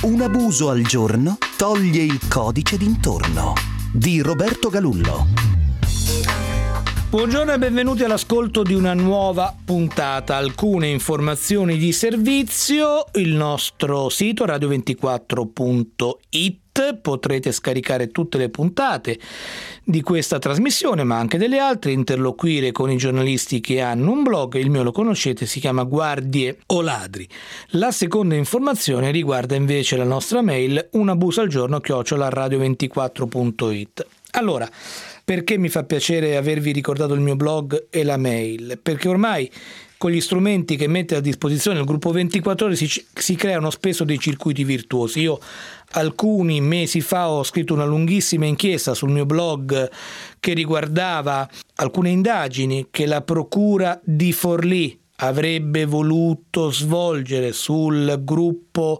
Un abuso al giorno toglie il codice d'intorno. Di Roberto Galullo. Buongiorno e benvenuti all'ascolto di una nuova puntata. Alcune informazioni di servizio: il nostro sito radio24.it. Potrete scaricare tutte le puntate di questa trasmissione, ma anche delle altre, interloquire con i giornalisti che hanno un blog. Il mio lo conoscete, si chiama Guardie o Ladri. La seconda informazione riguarda invece la nostra mail, unabusoalgiorno@radio24.it. Allora, perché mi fa piacere avervi ricordato il mio blog e la mail? Perché ormai con gli strumenti che mette a disposizione il gruppo 24 ore si creano spesso dei circuiti virtuosi. Io alcuni mesi fa ho scritto una lunghissima inchiesta sul mio blog che riguardava alcune indagini che la procura di Forlì avrebbe voluto svolgere sul gruppo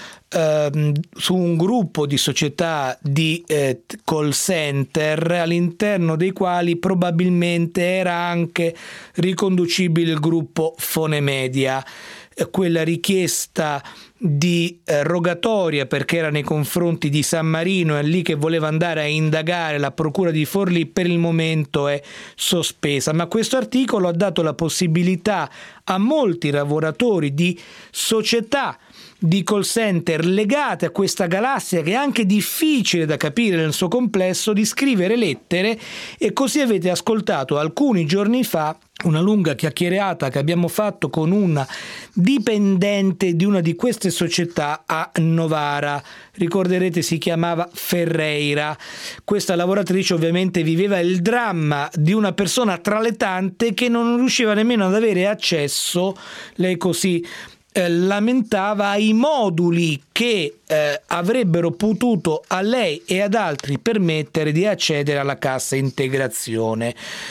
su un gruppo di società di call center, all'interno dei quali probabilmente era anche riconducibile il gruppo Fonemedia. Quella richiesta di rogatoria, perché era nei confronti di San Marino, è lì che voleva andare a indagare la procura di Forlì, per il momento è sospesa. Ma questo articolo ha dato la possibilità a molti lavoratori di società di call center legate a questa galassia, che è anche difficile da capire nel suo complesso, di scrivere lettere, e così avete ascoltato alcuni giorni fa una lunga chiacchierata che abbiamo fatto con una dipendente di una di queste società a Novara. Ricorderete, si chiamava Ferreira. Questa lavoratrice ovviamente viveva il dramma di una persona tra le tante che non riusciva nemmeno ad avere accesso, lei così lamentava, ai moduli che avrebbero potuto a lei e ad altri permettere di accedere alla cassa integrazione.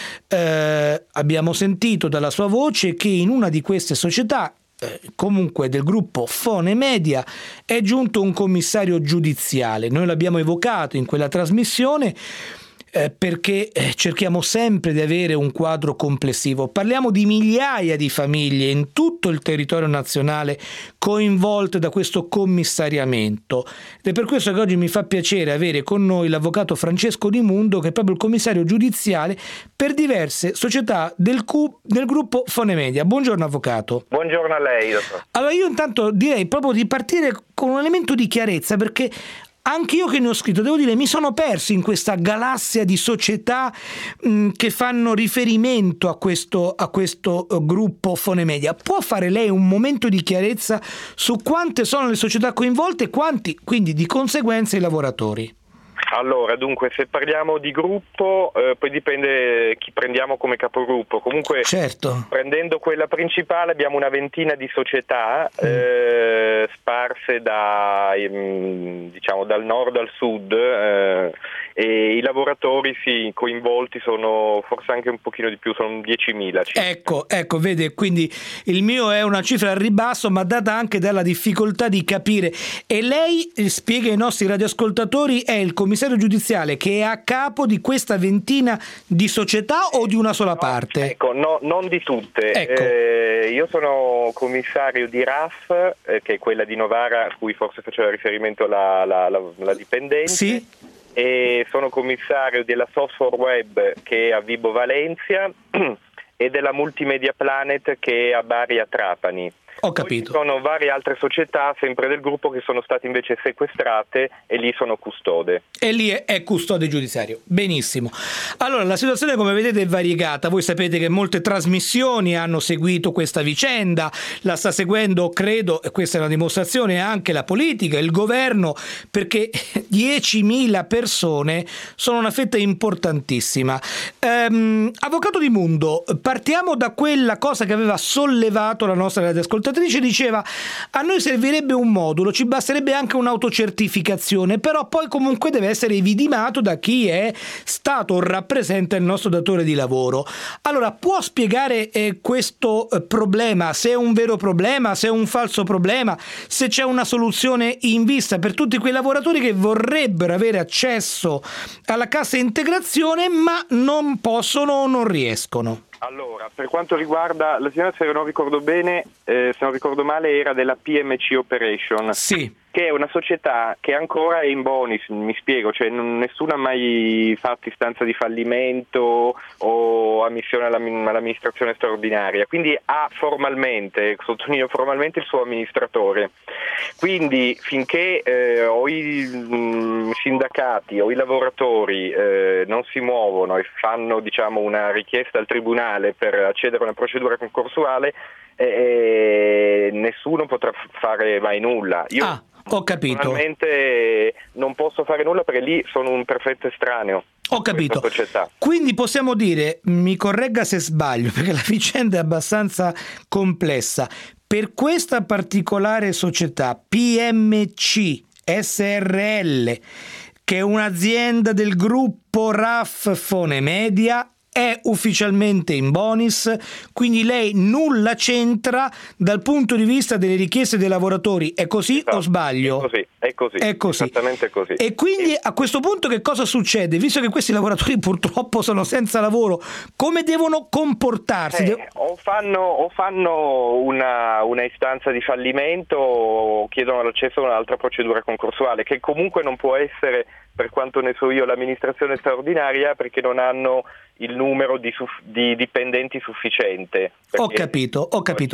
Abbiamo sentito dalla sua voce che in una di queste società, comunque del gruppo Fonemedia, è giunto un commissario giudiziale. Noi l'abbiamo evocato in quella trasmissione perché cerchiamo sempre di avere un quadro complessivo. Parliamo di migliaia di famiglie in tutto il territorio nazionale coinvolte da questo commissariamento, ed è per questo che oggi mi fa piacere avere con noi l'avvocato Francesco Di Mundo, che è proprio il commissario giudiziale per diverse società del gruppo Fonemedia. Buongiorno avvocato. Buongiorno a lei, dottor. Allora, io intanto direi proprio di partire con un elemento di chiarezza, perché anche io che ne ho scritto, devo dire, mi sono perso in questa galassia di società che fanno riferimento a questo gruppo Fonemedia. Può fare lei un momento di chiarezza su quante sono le società coinvolte e quanti, quindi, di conseguenza, i lavoratori? Allora, dunque, se parliamo di gruppo, poi dipende chi prendiamo come capogruppo. Comunque, certo, prendendo quella principale, abbiamo una ventina di società sparse dal nord al sud, e i lavoratori coinvolti sono forse anche un pochino di più, sono 10.000 circa. Ecco, vede, quindi il mio è una cifra al ribasso, ma data anche dalla difficoltà di capire. E lei, spiega ai nostri radioascoltatori, è il commissario giudiziale che è a capo di questa ventina di società o di una sola parte? Ecco, no, non di tutte. Ecco. Io sono commissario di RAF, che è quella di Novara, a cui forse faceva riferimento la dipendente. Sì. E sono commissario della Software Web, che è a Vibo Valencia, e della Multimedia Planet, che è a Bari a Trapani. Ho capito. Poi ci sono varie altre società, sempre del gruppo, che sono state invece sequestrate, e lì sono custode. E lì è custode giudiziario. Benissimo. Allora, la situazione, come vedete, è variegata. Voi sapete che molte trasmissioni hanno seguito questa vicenda, la sta seguendo, credo, e questa è una dimostrazione, anche la politica, il governo, perché 10.000 persone sono una fetta importantissima. Avvocato Di Mundo, partiamo da quella cosa che aveva sollevato la nostra radioascoltatrice. Diceva: a noi servirebbe un modulo, ci basterebbe anche un'autocertificazione, però poi comunque deve essere evidimato da chi è stato o rappresenta il nostro datore di lavoro. Allora, può spiegare questo problema, se è un vero problema, se è un falso problema, se c'è una soluzione in vista per tutti quei lavoratori che vorrebbero avere accesso alla cassa integrazione ma non possono o non riescono? Allora, per quanto riguarda la signora, se non ricordo bene, se non ricordo male, era della PMC Operation. Sì. che è una società che ancora è in bonis, mi spiego, cioè nessuno ha mai fatto istanza di fallimento o ammissione all'amministrazione straordinaria, quindi ha formalmente, sottolineo formalmente, il suo amministratore. Quindi finché o i sindacati o i lavoratori non si muovono e fanno, diciamo, una richiesta al tribunale per accedere a una procedura concorsuale, nessuno potrà fare mai nulla. Io ho capito. Personalmente non posso fare nulla perché lì sono un perfetto estraneo. Ho capito. Quindi possiamo dire, mi corregga se sbaglio, perché la vicenda è abbastanza complessa. Per questa particolare società PMC SRL, che è un'azienda del gruppo RAF Fonemedia, è ufficialmente in bonis, quindi lei nulla c'entra dal punto di vista delle richieste dei lavoratori. È così, esatto, o sbaglio? È così, esattamente così. E quindi a questo punto che cosa succede? Visto che questi lavoratori purtroppo sono senza lavoro, come devono comportarsi? O fanno una istanza di fallimento o chiedono l'accesso a un'altra procedura concorsuale, che comunque non può essere, per quanto ne so io, l'amministrazione straordinaria, perché non hanno il numero di dipendenti sufficiente. Ho capito.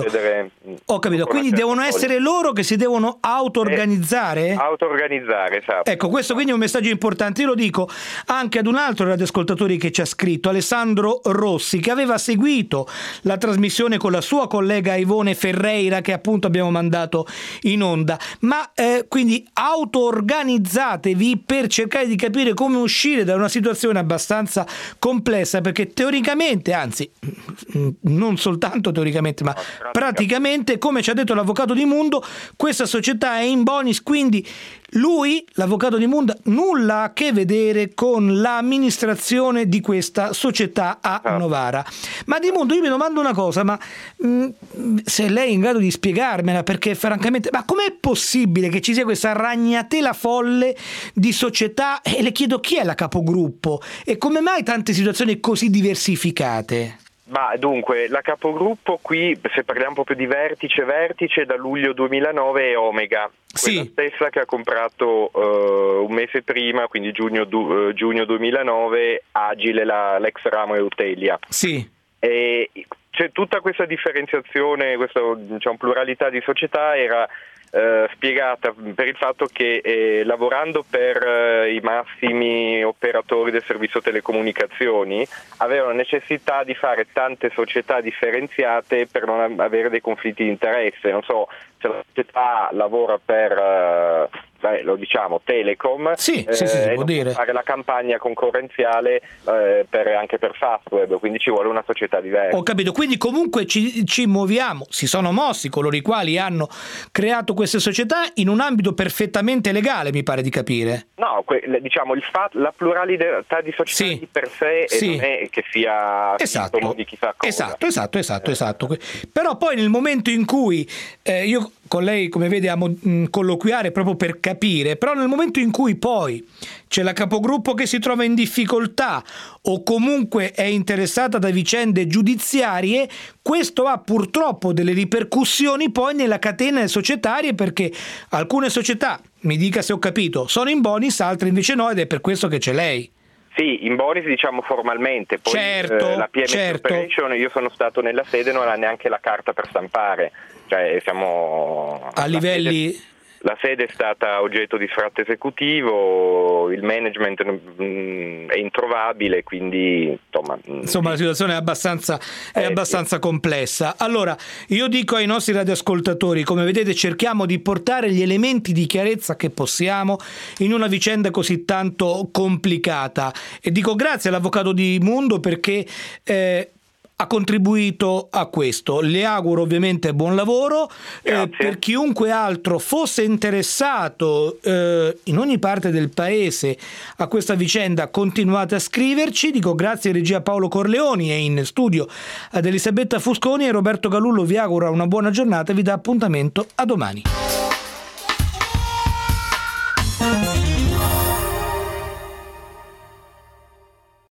Quindi devono essere loro che si devono auto-organizzare? Auto-organizzare, esatto. Ecco, questo quindi è un messaggio importante. Io lo dico anche ad un altro radioascoltatore che ci ha scritto, Alessandro Rossi, che aveva seguito la trasmissione con la sua collega Ivone Ferreira, che appunto abbiamo mandato in onda. Ma quindi auto-organizzatevi per cercare di capire come uscire da una situazione abbastanza complessa, perché teoricamente, anzi non soltanto teoricamente, ma praticamente, come ci ha detto l'avvocato di Mundo, questa società è in bonis, quindi lui, l'avvocato di Mundo, nulla ha a che vedere con l'amministrazione di questa società a Novara. Ma di Mundo, io mi domando una cosa, ma se lei è in grado di spiegarmela, perché francamente, ma com'è possibile che ci sia questa ragnatela folle di società? E le chiedo, chi è la capogruppo e come mai tante situazioni così diversificate? Ma dunque, la capogruppo qui, se parliamo proprio di vertice, da luglio 2009 è Omega, quella stessa che ha comprato un mese prima, quindi giugno 2009, Agile, l'ex ramo Eutelia. Sì. E c'è tutta questa differenziazione, questa, diciamo, pluralità di società era spiegata per il fatto che lavorando per i massimi operatori del servizio telecomunicazioni avevano necessità di fare tante società differenziate per non avere dei conflitti di interesse. Non so, se la società lavora per lo diciamo Telecom, si può dire, fare la campagna concorrenziale anche per Fastweb, quindi ci vuole una società diversa. Ho capito, quindi comunque ci muoviamo, si sono mossi coloro i quali hanno creato queste società in un ambito perfettamente legale, mi pare di capire. No, diciamo la pluralità di società di per sé non è che sia sintomo di chissà cosa. Esatto. Però poi nel momento in cui io con lei, come vede, amo colloquiare proprio per capire, però nel momento in cui poi c'è la capogruppo che si trova in difficoltà o comunque è interessata da vicende giudiziarie, questo ha purtroppo delle ripercussioni poi nella catena societaria, perché alcune società, mi dica se ho capito, sono in bonis, altre invece no, ed è per questo che c'è lei. Sì, in bonis diciamo formalmente, poi la PMC Operation, io sono stato nella sede, non ha neanche la carta per stampare, cioè siamo a livelli... La sede è stata oggetto di sfratto esecutivo, il management è introvabile, quindi insomma la situazione è abbastanza complessa. Allora, io dico ai nostri radioascoltatori, come vedete cerchiamo di portare gli elementi di chiarezza che possiamo in una vicenda così tanto complicata, e dico grazie all'avvocato di Mundo perché ha contribuito a questo. Le auguro ovviamente buon lavoro. Per chiunque altro fosse interessato in ogni parte del paese a questa vicenda, continuate a scriverci. Dico grazie a regia Paolo Corleoni e in studio ad Elisabetta Fusconi, e Roberto Galullo vi augura una buona giornata e vi dà appuntamento a domani.